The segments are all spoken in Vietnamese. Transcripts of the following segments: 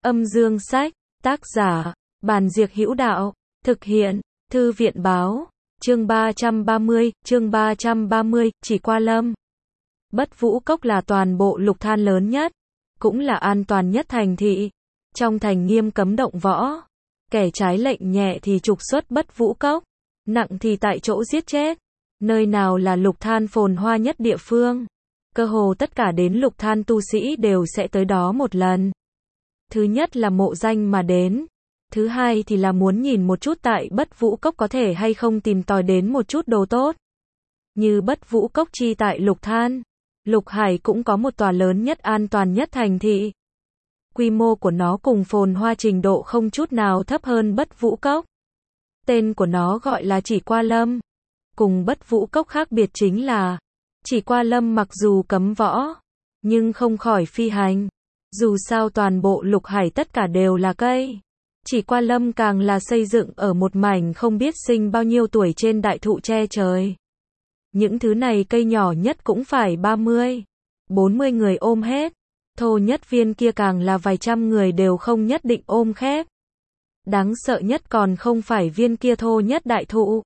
Âm dương sách, tác giả, Bàn Diệc Hữu Đạo, thực hiện, Thư viện Báo, chương 330, Chỉ Qua Lâm. Bất Vũ Cốc là toàn bộ Lục Than lớn nhất, cũng là an toàn nhất thành thị. Trong thành nghiêm cấm động võ, kẻ trái lệnh nhẹ thì trục xuất Bất Vũ Cốc, nặng thì tại chỗ giết chết. Nơi nào là Lục Than phồn hoa nhất địa phương, cơ hồ tất cả đến Lục Than tu sĩ đều sẽ tới đó một lần. Thứ nhất là mộ danh mà đến, thứ hai thì là muốn nhìn một chút tại Bất Vũ Cốc có thể hay không tìm tòi đến một chút đồ tốt. Như Bất Vũ Cốc chi tại Lục Than, Lục Hải cũng có một tòa lớn nhất an toàn nhất thành thị. Quy mô của nó cùng phồn hoa trình độ không chút nào thấp hơn Bất Vũ Cốc. Tên của nó gọi là Chỉ Qua Lâm. Cùng Bất Vũ Cốc khác biệt chính là, Chỉ Qua Lâm mặc dù cấm võ, nhưng không khỏi phi hành. Dù sao toàn bộ Lục Hải tất cả đều là cây. Chỉ Qua Lâm càng là xây dựng ở một mảnh không biết sinh bao nhiêu tuổi trên đại thụ che trời. Những thứ này cây nhỏ nhất cũng phải 30, 40 người ôm hết. Thô nhất viên kia càng là vài trăm người đều không nhất định ôm khép. Đáng sợ nhất còn không phải viên kia thô nhất đại thụ,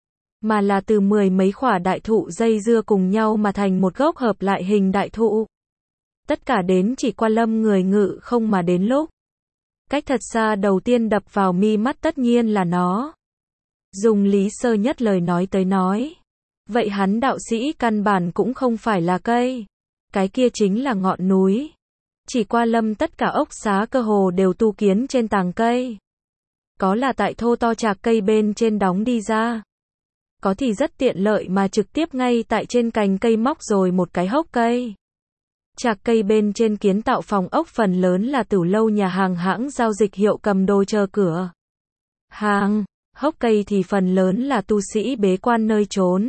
mà là từ 10 mấy khỏa đại thụ dây dưa cùng nhau mà thành một gốc hợp lại hình đại thụ. Tất cả đến Chỉ Qua Lâm người ngự không mà đến lúc. Cách thật xa đầu tiên đập vào mi mắt tất nhiên là nó. Dùng Lý Sơ Nhất lời nói tới nói. Vậy hắn đạo sĩ căn bản cũng không phải là cây. Cái kia chính là ngọn núi. Chỉ Qua Lâm tất cả ốc xá cơ hồ đều tu kiến trên tàng cây. Có là tại thô to chạc cây bên trên đóng đi ra. Có thì rất tiện lợi mà trực tiếp ngay tại trên cành cây móc rồi một cái hốc cây. Chạc cây bên trên kiến tạo phòng ốc phần lớn là tử lâu nhà hàng hãng giao dịch hiệu cầm đồ chờ cửa hàng, hốc cây thì phần lớn là tu sĩ bế quan nơi trốn.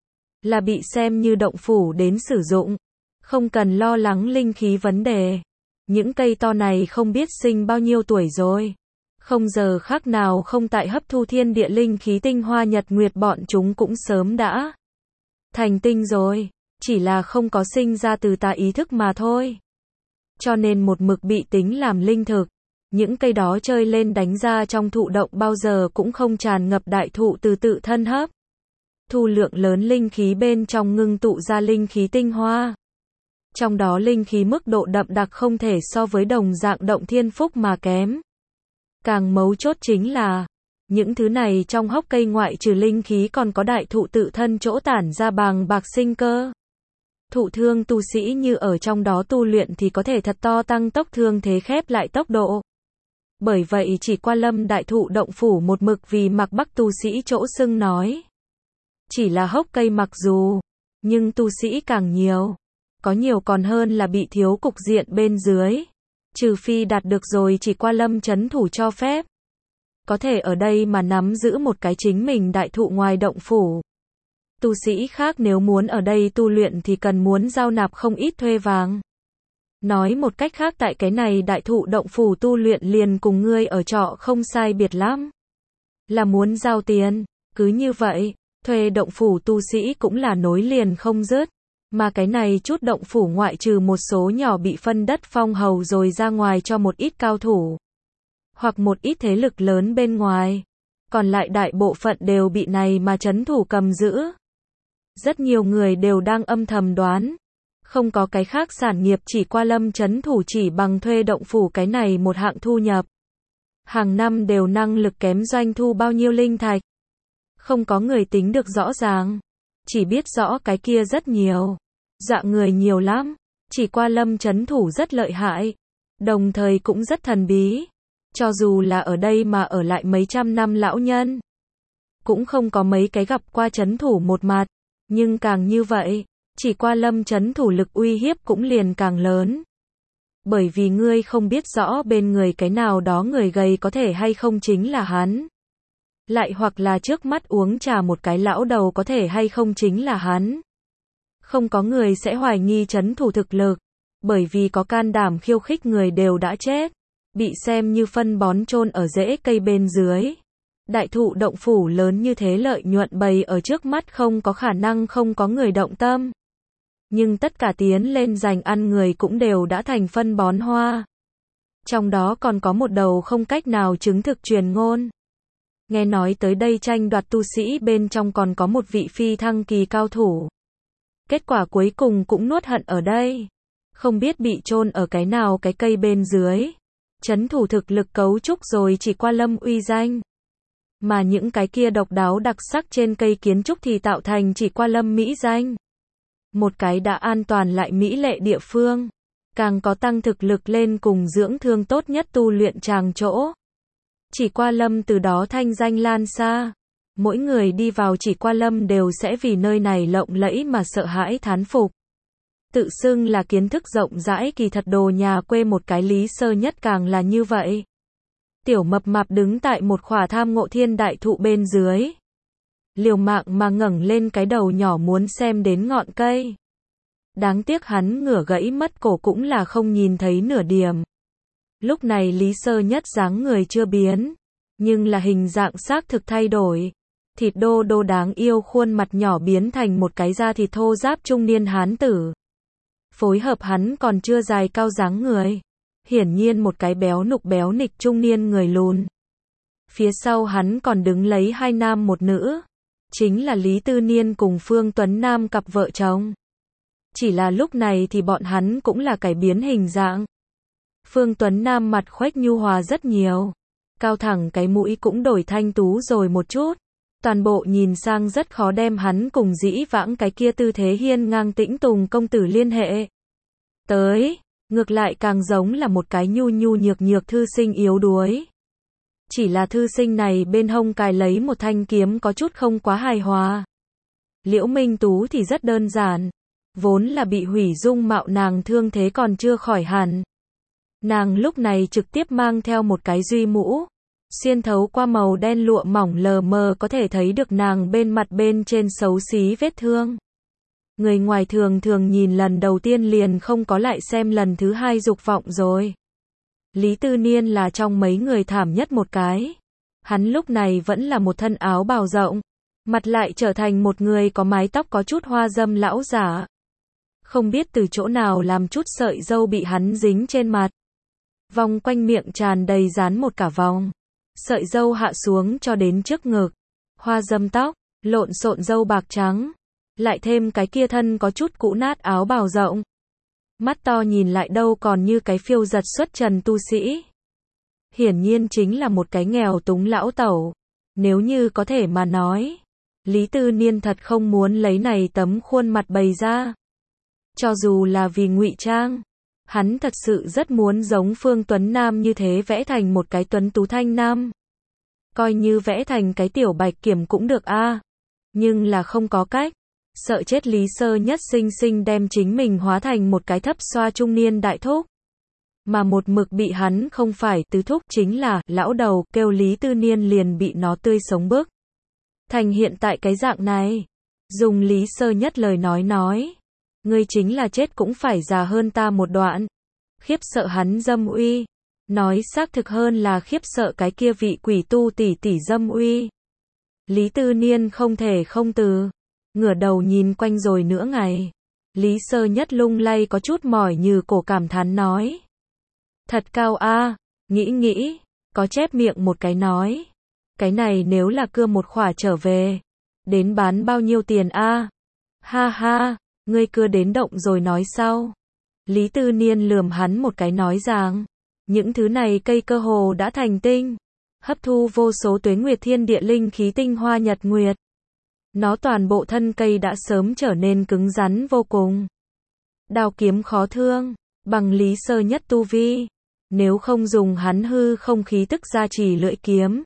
Là bị xem như động phủ đến sử dụng, không cần lo lắng linh khí vấn đề. Những cây to này không biết sinh bao nhiêu tuổi rồi. Không giờ khác nào không tại hấp thu thiên địa linh khí tinh hoa nhật nguyệt bọn chúng cũng sớm đã thành tinh rồi. Chỉ là không có sinh ra từ tà ý thức mà thôi. Cho nên một mực bị tính làm linh thực. Những cây đó chơi lên đánh ra trong thụ động bao giờ cũng không tràn ngập đại thụ từ tự thân hấp. Thu lượng lớn linh khí bên trong ngưng tụ ra linh khí tinh hoa. Trong đó linh khí mức độ đậm đặc không thể so với đồng dạng động thiên phúc mà kém. Càng mấu chốt chính là, những thứ này trong hốc cây ngoại trừ linh khí còn có đại thụ tự thân chỗ tản ra bàng bạc sinh cơ. Thụ thương tu sĩ như ở trong đó tu luyện thì có thể thật to tăng tốc thương thế khép lại tốc độ. Bởi vậy Chỉ Qua Lâm đại thụ động phủ một mực vì mặc bắc tu sĩ chỗ xưng nói. Chỉ là hốc cây mặc dù, nhưng tu sĩ càng nhiều. Có nhiều còn hơn là bị thiếu cục diện bên dưới. Trừ phi đạt được rồi Chỉ Qua Lâm trấn thủ cho phép. Có thể ở đây mà nắm giữ một cái chính mình đại thụ ngoài động phủ. Tu sĩ khác nếu muốn ở đây tu luyện thì cần muốn giao nạp không ít thuê vàng. Nói một cách khác tại cái này đại thụ động phủ tu luyện liền cùng ngươi ở trọ không sai biệt lắm. Là muốn giao tiền, cứ như vậy, thuê động phủ tu sĩ cũng là nối liền không dứt. Mà cái này chút động phủ ngoại trừ một số nhỏ bị phân đất phong hầu rồi ra ngoài cho một ít cao thủ. Hoặc một ít thế lực lớn bên ngoài. Còn lại đại bộ phận đều bị này mà trấn thủ cầm giữ. Rất nhiều người đều đang âm thầm đoán. Không có cái khác sản nghiệp Chỉ Qua Lâm trấn thủ chỉ bằng thuê động phủ cái này một hạng thu nhập. Hàng năm đều năng lực kém doanh thu bao nhiêu linh thạch. Không có người tính được rõ ràng. Chỉ biết rõ cái kia rất nhiều. Dạng người nhiều lắm. Chỉ Qua Lâm trấn thủ rất lợi hại. Đồng thời cũng rất thần bí. Cho dù là ở đây mà ở lại mấy trăm năm lão nhân. Cũng không có mấy cái gặp qua trấn thủ một mặt. Nhưng càng như vậy, Chỉ Qua Lâm trấn thủ lực uy hiếp cũng liền càng lớn. Bởi vì ngươi không biết rõ bên người cái nào đó người gầy có thể hay không chính là hắn. Lại hoặc là trước mắt uống trà một cái lão đầu có thể hay không chính là hắn. Không có người sẽ hoài nghi trấn thủ thực lực. Bởi vì có can đảm khiêu khích người đều đã chết. Bị xem như phân bón chôn ở rễ cây bên dưới. Đại thụ động phủ lớn như thế lợi nhuận bày ở trước mắt không có khả năng không có người động tâm. Nhưng tất cả tiến lên giành ăn người cũng đều đã thành phân bón hoa. Trong đó còn có một đầu không cách nào chứng thực truyền ngôn. Nghe nói tới đây tranh đoạt tu sĩ bên trong còn có một vị phi thăng kỳ cao thủ. Kết quả cuối cùng cũng nuốt hận ở đây. Không biết bị chôn ở cái nào cái cây bên dưới. Trấn thủ thực lực cấu trúc rồi chỉ qua lâm uy danh. Mà những cái kia độc đáo đặc sắc trên cây kiến trúc thì tạo thành chỉ qua lâm mỹ danh. Một cái đã an toàn lại mỹ lệ địa phương. Càng có tăng thực lực lên cùng dưỡng thương tốt nhất tu luyện tràng chỗ. Chỉ qua lâm từ đó thanh danh lan xa. Mỗi người đi vào chỉ qua lâm đều sẽ vì nơi này lộng lẫy mà sợ hãi thán phục. Tự xưng là kiến thức rộng rãi kỳ thật đồ nhà quê một cái Lý Sơ Nhất càng là như vậy. Tiểu mập mạp đứng tại một khỏa tham ngộ thiên đại thụ bên dưới. Liều mạng mà ngẩng lên cái đầu nhỏ muốn xem đến ngọn cây. Đáng tiếc hắn ngửa gãy mất cổ cũng là không nhìn thấy nửa điểm. Lúc này Lý Sơ Nhất dáng người chưa biến, nhưng là hình dạng xác thực thay đổi. Thịt đô đô đáng yêu khuôn mặt nhỏ biến thành một cái da thịt thô ráp trung niên hán tử. Phối hợp hắn còn chưa dài cao dáng người. Hiển nhiên một cái béo nịch trung niên người lùn. Phía sau hắn còn đứng lấy hai nam một nữ. Chính là Lý Tư Niên cùng Phương Tuấn Nam cặp vợ chồng. Chỉ là lúc này thì bọn hắn cũng là cải biến hình dạng. Phương Tuấn Nam mặt khoách nhu hòa rất nhiều. Cao thẳng cái mũi cũng đổi thanh tú rồi một chút. Toàn bộ nhìn sang rất khó đem hắn cùng dĩ vãng cái kia tư thế hiên ngang tĩnh tùng công tử liên hệ. Tới, ngược lại càng giống là một cái nhu nhược thư sinh yếu đuối. Chỉ là thư sinh này bên hông cài lấy một thanh kiếm có chút không quá hài hòa. Liễu Minh Tú thì rất đơn giản. Vốn là bị hủy dung mạo nàng thương thế còn chưa khỏi hẳn. Nàng lúc này trực tiếp mang theo một cái duy mũ. Xuyên thấu qua màu đen lụa mỏng lờ mờ có thể thấy được nàng bên mặt bên trên xấu xí vết thương. Người ngoài thường nhìn lần đầu tiên liền không có lại xem lần thứ hai dục vọng rồi. Lý Tư Niên là trong mấy người thảm nhất một cái. Hắn lúc này vẫn là một thân áo bào rộng. Mặt lại trở thành một người có mái tóc có chút hoa dâm lão giả. Không biết từ chỗ nào làm chút sợi râu bị hắn dính trên mặt. Vòng quanh miệng tràn đầy dán một cả vòng. Sợi râu hạ xuống cho đến trước ngực. Hoa dâm tóc, lộn xộn râu bạc trắng. Lại thêm cái kia thân có chút cũ nát áo bào rộng. Mắt to nhìn lại đâu còn như cái phiêu giật xuất trần tu sĩ. Hiển nhiên chính là một cái nghèo túng lão tẩu. Nếu như có thể mà nói. Lý Tư Niên thật không muốn lấy này tấm khuôn mặt bày ra. Cho dù là vì ngụy trang. Hắn thật sự rất muốn giống Phương Tuấn Nam như thế vẽ thành một cái tuấn tú thanh nam. Coi như vẽ thành cái tiểu bạch kiểm cũng được a. Nhưng là không có cách. Sợ chết Lý Sơ Nhất sinh đem chính mình hóa thành một cái thấp xoa trung niên đại thúc. Mà một mực bị hắn không phải tứ thúc chính là lão đầu kêu Lý Tư Niên liền bị nó tươi sống bức. Thành hiện tại cái dạng này. Dùng Lý Sơ Nhất lời nói. Ngươi chính là chết cũng phải già hơn ta một đoạn. Khiếp sợ hắn dâm uy. Nói xác thực hơn là khiếp sợ cái kia vị quỷ tu tỷ dâm uy. Lý Tư Niên không thể không từ. Ngửa đầu nhìn quanh rồi nửa ngày. Lý Sơ Nhất lung lay có chút mỏi như cổ cảm thán nói. Thật cao a, nghĩ, có chép miệng một cái nói. Cái này nếu là cưa một khỏa trở về. Đến bán bao nhiêu tiền a? Ha ha. Ngươi cưa đến động rồi nói sau. Lý Tư Niên lườm hắn một cái nói rằng. Những thứ này cây cơ hồ đã thành tinh. Hấp thu vô số tuế nguyệt thiên địa linh khí tinh hoa nhật nguyệt. Nó toàn bộ thân cây đã sớm trở nên cứng rắn vô cùng. Đao kiếm khó thương. Bằng Lý Sơ Nhất tu vi. Nếu không dùng hắn hư không khí tức gia trì lưỡi kiếm.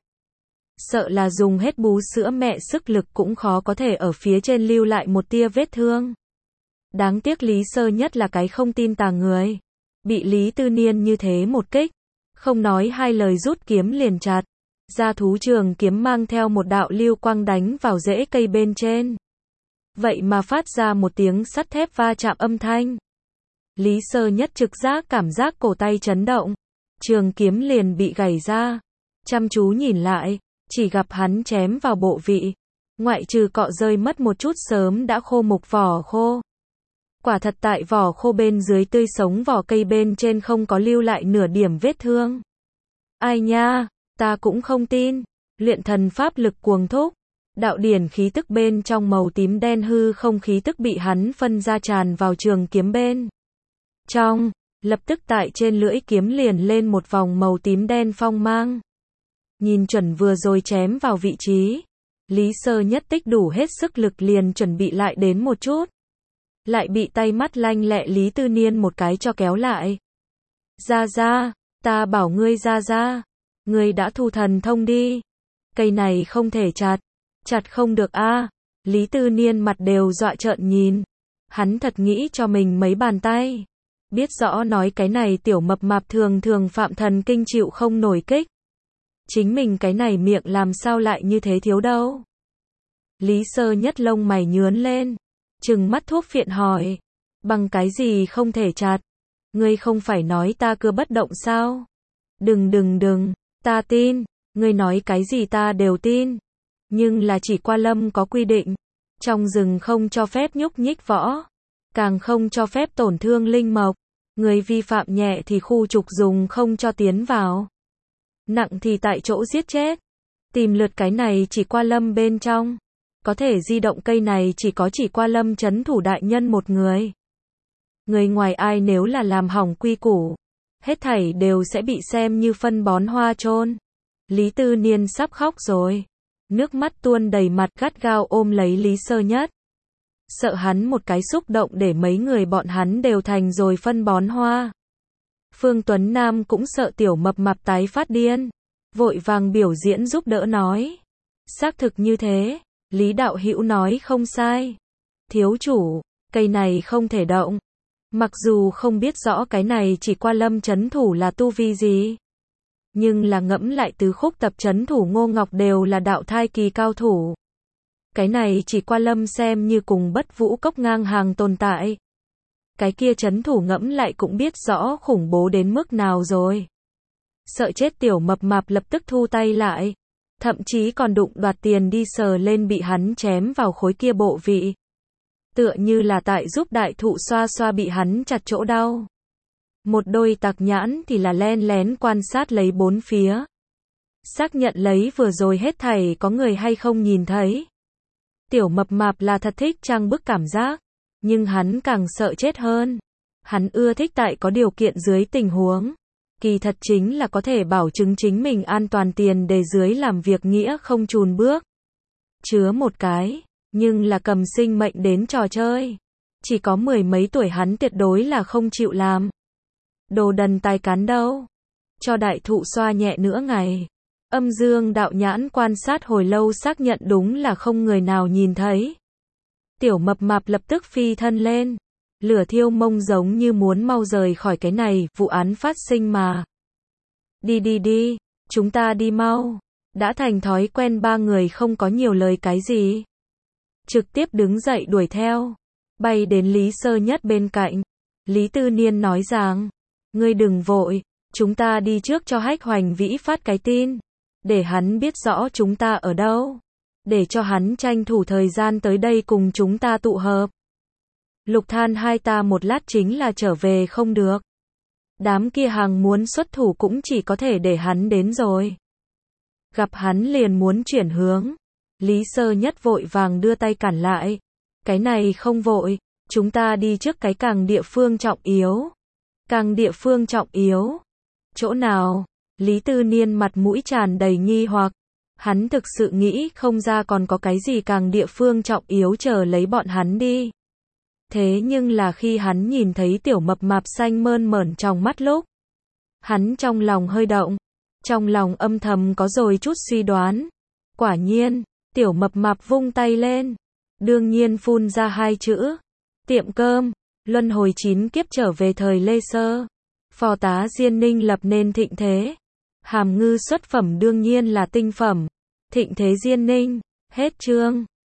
Sợ là dùng hết bú sữa mẹ sức lực cũng khó có thể ở phía trên lưu lại một tia vết thương. Đáng tiếc Lý Sơ Nhất là cái không tin tà người. Bị Lý Tư Niên như thế một kích. Không nói hai lời rút kiếm liền chặt. Ra thú trường kiếm mang theo một đạo lưu quang đánh vào rễ cây bên trên. Vậy mà phát ra một tiếng sắt thép va chạm âm thanh. Lý Sơ Nhất trực giác cảm giác cổ tay chấn động. Trường kiếm liền bị gãy ra. Chăm chú nhìn lại. Chỉ gặp hắn chém vào bộ vị. Ngoại trừ cọ rơi mất một chút sớm đã khô mục vỏ khô. Quả thật tại vỏ khô bên dưới tươi sống, vỏ cây bên trên không có lưu lại nửa điểm vết thương. Ai nha, ta cũng không tin. Luyện thần pháp lực cuồng thúc. Đạo điển khí tức bên trong màu tím đen hư không khí tức bị hắn phân ra tràn vào trường kiếm bên trong. Lập tức tại trên lưỡi kiếm liền lên một vòng màu tím đen phong mang. Nhìn chuẩn vừa rồi chém vào vị trí. Lý Sơ Nhất tích đủ hết sức lực liền chuẩn bị lại đến một chút. Lại bị tay mắt lanh lẹ Lý Tư Niên một cái cho kéo lại. Ra, ta bảo ngươi ra. Ngươi đã thu thần thông đi. Cây này không thể chặt không được a. Lý Tư Niên mặt đều dọa trợn nhìn. Hắn thật nghĩ cho mình mấy bàn tay. Biết rõ nói cái này tiểu mập mạp thường phạm thần kinh chịu không nổi kích. Chính mình cái này miệng làm sao lại như thế thiếu đâu. Lý Sơ Nhất lông mày nhướn lên. Trừng mắt thuốc phiện hỏi. Bằng cái gì không thể chặt? Ngươi không phải nói ta cứ bất động sao? Đừng, ta tin. Ngươi nói cái gì ta đều tin. Nhưng là chỉ qua lâm có quy định. Trong rừng không cho phép nhúc nhích võ. Càng không cho phép tổn thương linh mộc. Người vi phạm nhẹ thì khu trục dùng không cho tiến vào. Nặng thì tại chỗ giết chết. Tìm lượt cái này chỉ qua lâm bên trong. Có thể di động cây này chỉ có chỉ qua lâm trấn thủ đại nhân một người. Người ngoài ai nếu là làm hỏng quy củ. Hết thảy đều sẽ bị xem như phân bón hoa chôn. Lý Tư Niên sắp khóc rồi. Nước mắt tuôn đầy mặt gắt gao ôm lấy Lý Sơ Nhất. Sợ hắn một cái xúc động để mấy người bọn hắn đều thành rồi phân bón hoa. Phương Tuấn Nam cũng sợ tiểu mập mạp tái phát điên. Vội vàng biểu diễn giúp đỡ nói. Xác thực như thế. Lý Đạo Hữu nói không sai. Thiếu chủ, cây này không thể động. Mặc dù không biết rõ cái này chỉ qua lâm trấn thủ là tu vi gì. Nhưng là ngẫm lại tứ khúc tập trấn thủ Ngô Ngọc đều là đạo thai kỳ cao thủ. Cái này chỉ qua lâm xem như cùng Bất Vũ Cốc ngang hàng tồn tại. Cái kia trấn thủ ngẫm lại cũng biết rõ khủng bố đến mức nào rồi. Sợ chết tiểu mập mạp lập tức thu tay lại. Thậm chí còn đụng đoạt tiền đi sờ lên bị hắn chém vào khối kia bộ vị. Tựa như là tại giúp đại thụ xoa bị hắn chặt chỗ đau. Một đôi tặc nhãn thì là len lén quan sát lấy bốn phía. Xác nhận lấy vừa rồi hết thảy có người hay không nhìn thấy. Tiểu mập mạp là thật thích trang bức cảm giác. Nhưng hắn càng sợ chết hơn. Hắn ưa thích tại có điều kiện dưới tình huống. Kỳ thật chính là có thể bảo chứng chính mình an toàn tiền đề dưới làm việc nghĩa không chùn bước. Chứa một cái, nhưng là cầm sinh mệnh đến trò chơi. Chỉ có 10 mấy tuổi hắn tuyệt đối là không chịu làm. Đồ đần tài cán đâu. Cho đại thụ xoa nhẹ nữa ngày. Âm dương đạo nhãn quan sát hồi lâu xác nhận đúng là không người nào nhìn thấy. Tiểu mập mạp lập tức phi thân lên. Lửa thiêu mông giống như muốn mau rời khỏi cái này, vụ án phát sinh mà. Đi, chúng ta đi mau. Đã thành thói quen ba người không có nhiều lời cái gì. Trực tiếp đứng dậy đuổi theo. Bay đến Lý Sơ Nhất bên cạnh. Lý Tư Niên nói rằng, ngươi đừng vội, chúng ta đi trước cho Hách Hoành Vĩ phát cái tin. Để hắn biết rõ chúng ta ở đâu. Để cho hắn tranh thủ thời gian tới đây cùng chúng ta tụ hợp. Lục Than hai ta một lát chính là trở về không được. Đám kia hàng muốn xuất thủ cũng chỉ có thể để hắn đến rồi. Gặp hắn liền muốn chuyển hướng. Lý Sơ Nhất vội vàng đưa tay cản lại. Cái này không vội, chúng ta đi trước cái càng địa phương trọng yếu. Càng địa phương trọng yếu? Chỗ nào? Lý Tư Niên mặt mũi tràn đầy nghi hoặc. Hắn thực sự nghĩ không ra còn có cái gì càng địa phương trọng yếu chờ lấy bọn hắn đi. Thế nhưng là khi hắn nhìn thấy tiểu mập mạp xanh mơn mởn trong mắt lúc. Hắn trong lòng hơi động. Trong lòng âm thầm có rồi chút suy đoán. Quả nhiên, tiểu mập mạp vung tay lên. Đương nhiên phun ra hai chữ. Tiệm cơm, luân hồi 9 kiếp trở về thời Lê Sơ. Phò tá Diên Ninh lập nên thịnh thế. Hàm ngư xuất phẩm đương nhiên là tinh phẩm. Thịnh thế Diên Ninh, hết chương.